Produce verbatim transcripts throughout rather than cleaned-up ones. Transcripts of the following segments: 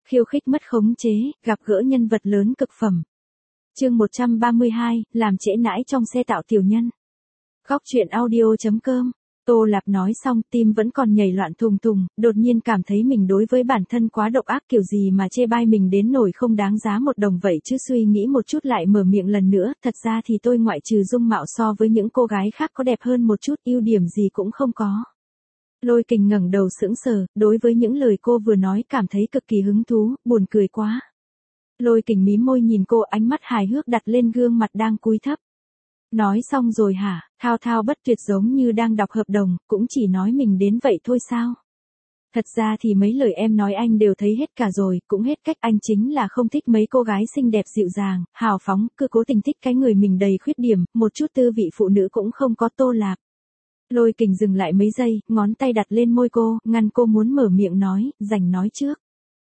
khiêu khích mất khống chế, gặp gỡ nhân vật lớn cực phẩm. Chương một trăm ba mươi hai, làm trễ nãi trong xe tạo tiểu nhân. Góc truyện audio chấm com. Tô Lạp nói xong, tim vẫn còn nhảy loạn thùng thùng, đột nhiên cảm thấy mình đối với bản thân quá độc ác, kiểu gì mà chê bai mình đến nổi không đáng giá một đồng vậy chứ. Suy nghĩ một chút lại mở miệng lần nữa, thật ra thì tôi ngoại trừ dung mạo so với những cô gái khác có đẹp hơn một chút, ưu điểm gì cũng không có. Lôi Kình ngẩng đầu sững sờ, đối với những lời cô vừa nói cảm thấy cực kỳ hứng thú, buồn cười quá. Lôi Kình mím môi nhìn cô, ánh mắt hài hước đặt lên gương mặt đang cúi thấp. Nói xong rồi hả? Thao thao bất tuyệt giống như đang đọc hợp đồng, cũng chỉ nói mình đến vậy thôi sao? Thật ra thì mấy lời em nói anh đều thấy hết cả rồi, cũng hết cách. Anh chính là không thích mấy cô gái xinh đẹp dịu dàng, hào phóng, cứ cố tình thích cái người mình đầy khuyết điểm, một chút tư vị phụ nữ cũng không có. Tô Lạp. Lôi Kình dừng lại mấy giây, ngón tay đặt lên môi cô, ngăn cô muốn mở miệng nói, rảnh nói trước.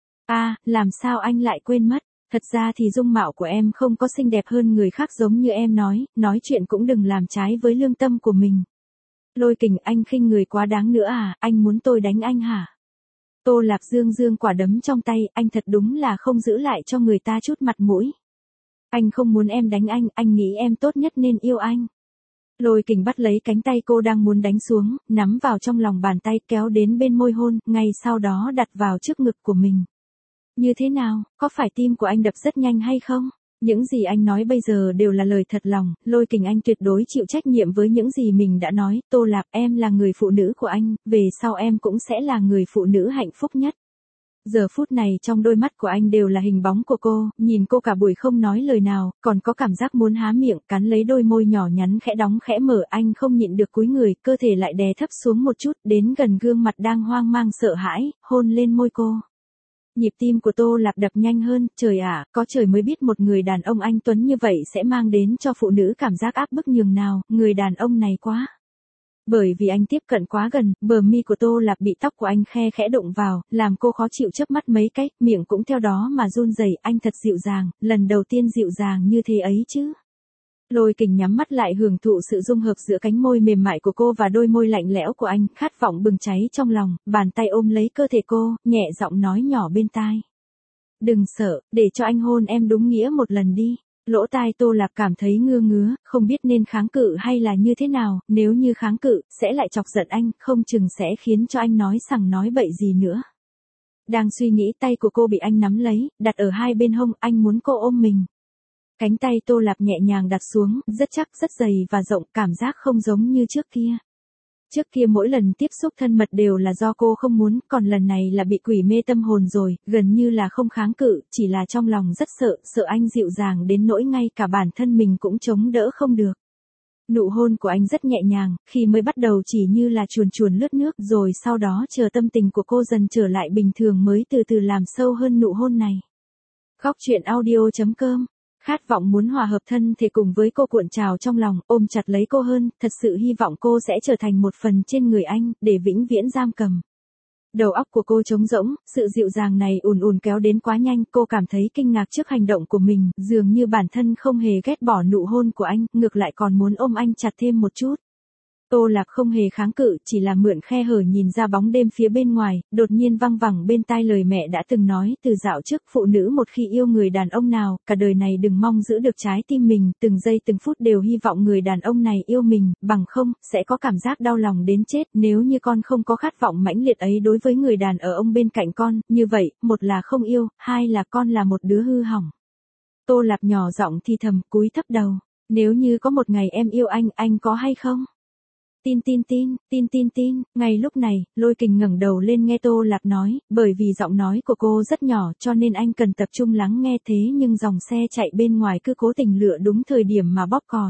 À, làm sao anh lại quên mất? Thật ra thì dung mạo của em không có xinh đẹp hơn người khác giống như em nói, nói chuyện cũng đừng làm trái với lương tâm của mình. Lôi Kình, anh khinh người quá đáng nữa à, anh muốn tôi đánh anh hả? Tô Lạp dương dương quả đấm trong tay, anh thật đúng là không giữ lại cho người ta chút mặt mũi. Anh không muốn em đánh anh, anh nghĩ em tốt nhất nên yêu anh. Lôi Kình bắt lấy cánh tay cô đang muốn đánh xuống, nắm vào trong lòng bàn tay, kéo đến bên môi hôn, ngay sau đó đặt vào trước ngực của mình. Như thế nào, có phải tim của anh đập rất nhanh hay không? Những gì anh nói bây giờ đều là lời thật lòng, Lôi Kình, anh tuyệt đối chịu trách nhiệm với những gì mình đã nói. Tô Lạp, em là người phụ nữ của anh, về sau em cũng sẽ là người phụ nữ hạnh phúc nhất. Giờ phút này trong đôi mắt của anh đều là hình bóng của cô, nhìn cô cả buổi không nói lời nào, còn có cảm giác muốn há miệng, cắn lấy đôi môi nhỏ nhắn khẽ đóng khẽ mở. Anh không nhịn được cúi người, cơ thể lại đè thấp xuống một chút, đến gần gương mặt đang hoang mang sợ hãi, hôn lên môi cô. Nhịp tim của Tô Lạp đập nhanh hơn, trời ạ, có trời mới biết một người đàn ông anh tuấn như vậy sẽ mang đến cho phụ nữ cảm giác áp bức nhường nào, người đàn ông này quá. Bởi vì anh tiếp cận quá gần, bờ mi của Tô Lạp bị tóc của anh khe khẽ đụng vào, làm cô khó chịu chớp mắt mấy cái, miệng cũng theo đó mà run rẩy. Anh thật dịu dàng, lần đầu tiên dịu dàng như thế ấy chứ. Lôi Kình nhắm mắt lại hưởng thụ sự dung hợp giữa cánh môi mềm mại của cô và đôi môi lạnh lẽo của anh, khát vọng bừng cháy trong lòng, bàn tay ôm lấy cơ thể cô, nhẹ giọng nói nhỏ bên tai. Đừng sợ, để cho anh hôn em đúng nghĩa một lần đi. Lỗ tai Tô Lạp cảm thấy ngứa ngứa, không biết nên kháng cự hay là như thế nào, nếu như kháng cự, sẽ lại chọc giận anh, không chừng sẽ khiến cho anh nói sằng nói bậy gì nữa. Đang suy nghĩ, tay của cô bị anh nắm lấy, đặt ở hai bên hông, anh muốn cô ôm mình. Cánh tay Tô Lạp nhẹ nhàng đặt xuống, rất chắc, rất dày và rộng, cảm giác không giống như trước kia. Trước kia mỗi lần tiếp xúc thân mật đều là do cô không muốn, còn lần này là bị quỷ mê tâm hồn rồi, gần như là không kháng cự, chỉ là trong lòng rất sợ, sợ anh dịu dàng đến nỗi ngay cả bản thân mình cũng chống đỡ không được. Nụ hôn của anh rất nhẹ nhàng, khi mới bắt đầu chỉ như là chuồn chuồn lướt nước, rồi sau đó chờ tâm tình của cô dần trở lại bình thường mới từ từ làm sâu hơn nụ hôn này. Góc truyện audio chấm com. Khát vọng muốn hòa hợp thân thể cùng với cô cuộn trào trong lòng, ôm chặt lấy cô hơn, thật sự hy vọng cô sẽ trở thành một phần trên người anh, để vĩnh viễn giam cầm. Đầu óc của cô trống rỗng, sự dịu dàng này ùn ùn kéo đến quá nhanh, cô cảm thấy kinh ngạc trước hành động của mình, dường như bản thân không hề ghét bỏ nụ hôn của anh, ngược lại còn muốn ôm anh chặt thêm một chút. Tô Lạp không hề kháng cự, chỉ là mượn khe hở nhìn ra bóng đêm phía bên ngoài, đột nhiên văng vẳng bên tai lời mẹ đã từng nói từ dạo trước, phụ nữ một khi yêu người đàn ông nào, cả đời này đừng mong giữ được trái tim mình, từng giây từng phút đều hy vọng người đàn ông này yêu mình, bằng không, sẽ có cảm giác đau lòng đến chết. Nếu như con không có khát vọng mãnh liệt ấy đối với người đàn ở ông bên cạnh con, như vậy, một là không yêu, hai là con là một đứa hư hỏng. Tô Lạp nhỏ giọng thì thầm, cúi thấp đầu, nếu như có một ngày em yêu anh, anh có hay không? Tin tin tin, tin tin tin, ngay lúc này, Lôi Kình ngẩng đầu lên nghe Tô Lạp nói, bởi vì giọng nói của cô rất nhỏ cho nên anh cần tập trung lắng nghe, thế nhưng dòng xe chạy bên ngoài cứ cố tình lựa đúng thời điểm mà bóp còi.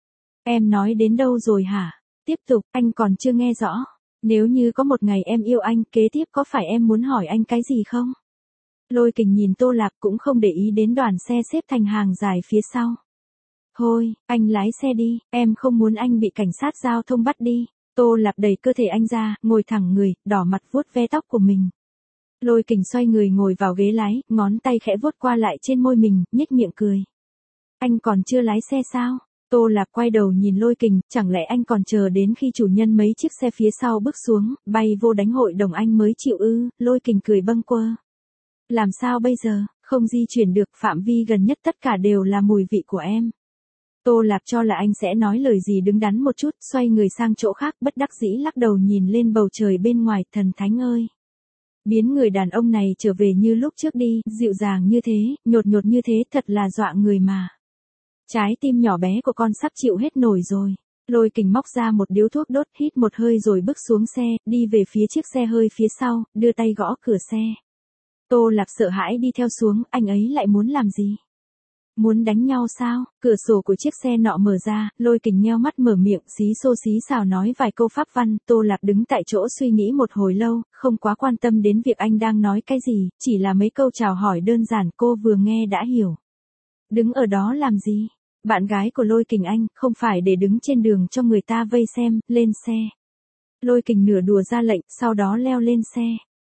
Em nói đến đâu rồi hả? Tiếp tục, anh còn chưa nghe rõ. Nếu như có một ngày em yêu anh, kế tiếp có phải em muốn hỏi anh cái gì không? Lôi Kình nhìn Tô Lạp cũng không để ý đến đoàn xe xếp thành hàng dài phía sau. Thôi, anh lái xe đi, em không muốn anh bị cảnh sát giao thông bắt đi. Tô Lạp đẩy cơ thể anh ra, ngồi thẳng người, đỏ mặt vuốt ve tóc của mình. Lôi Kình xoay người ngồi vào ghế lái, ngón tay khẽ vuốt qua lại trên môi mình, nhếch miệng cười. Anh còn chưa lái xe sao? Tô Lạp quay đầu nhìn Lôi Kình, chẳng lẽ anh còn chờ đến khi chủ nhân mấy chiếc xe phía sau bước xuống, bay vô đánh hội đồng anh mới chịu ư? Lôi Kình cười bâng quơ. Làm sao bây giờ, không di chuyển được, phạm vi gần nhất tất cả đều là mùi vị của em. Tô Lạp cho là anh sẽ nói lời gì đứng đắn một chút, xoay người sang chỗ khác, bất đắc dĩ lắc đầu nhìn lên bầu trời bên ngoài, thần thánh ơi. Biến người đàn ông này trở về như lúc trước đi, dịu dàng như thế, nhột nhột như thế, thật là dọa người mà. Trái tim nhỏ bé của con sắp chịu hết nổi rồi. Lôi Kình móc ra một điếu thuốc đốt, hít một hơi rồi bước xuống xe, đi về phía chiếc xe hơi phía sau, đưa tay gõ cửa xe. Tô Lạp sợ hãi đi theo xuống, anh ấy lại muốn làm gì? Muốn đánh nhau sao? Cửa sổ của chiếc xe nọ mở ra, Lôi Kình nheo mắt mở miệng, xí xô xí xào nói vài câu pháp văn. Tô Lạp đứng tại chỗ suy nghĩ một hồi lâu, không quá quan tâm đến việc anh đang nói cái gì, chỉ là mấy câu chào hỏi đơn giản cô vừa nghe đã hiểu. Đứng ở đó làm gì? Bạn gái của Lôi Kình anh, không phải để đứng trên đường cho người ta vây xem, lên xe. Lôi Kình nửa đùa ra lệnh, sau đó leo lên xe.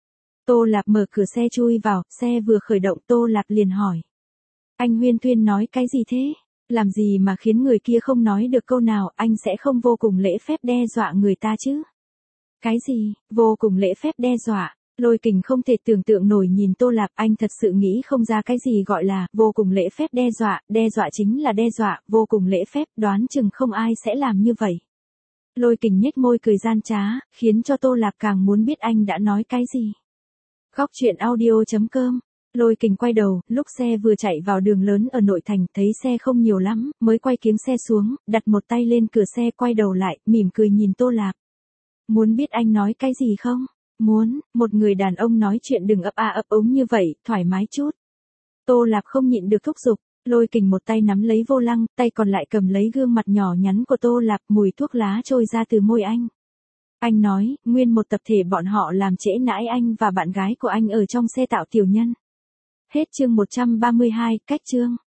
Tô Lạp mở cửa xe chui vào, xe vừa khởi động Tô Lạp liền hỏi. Anh huyên thuyên nói cái gì thế? Làm gì mà khiến người kia không nói được câu nào, anh sẽ không vô cùng lễ phép đe dọa người ta chứ? Cái gì, vô cùng lễ phép đe dọa? Lôi Kình không thể tưởng tượng nổi nhìn Tô Lạp, anh thật sự nghĩ không ra cái gì gọi là vô cùng lễ phép đe dọa, đe dọa chính là đe dọa, vô cùng lễ phép, đoán chừng không ai sẽ làm như vậy. Lôi Kình nhếch môi cười gian trá, khiến cho Tô Lạp càng muốn biết anh đã nói cái gì. Góc truyện audio chấm com. Lôi Kình quay đầu, lúc xe vừa chạy vào đường lớn ở nội thành, thấy xe không nhiều lắm, mới quay kiếng xe xuống, đặt một tay lên cửa xe, quay đầu lại, mỉm cười nhìn Tô Lạp. Muốn biết anh nói cái gì không? Muốn, một người đàn ông nói chuyện đừng ấp a ấp úng như vậy, thoải mái chút. Tô Lạp không nhịn được thúc giục, Lôi Kình một tay nắm lấy vô lăng, tay còn lại cầm lấy gương mặt nhỏ nhắn của Tô Lạp, mùi thuốc lá trôi ra từ môi anh. Anh nói, nguyên một tập thể bọn họ làm trễ nãi anh và bạn gái của anh ở trong xe tạo tiểu nhân. Hết chương một trăm ba mươi hai, cách chương.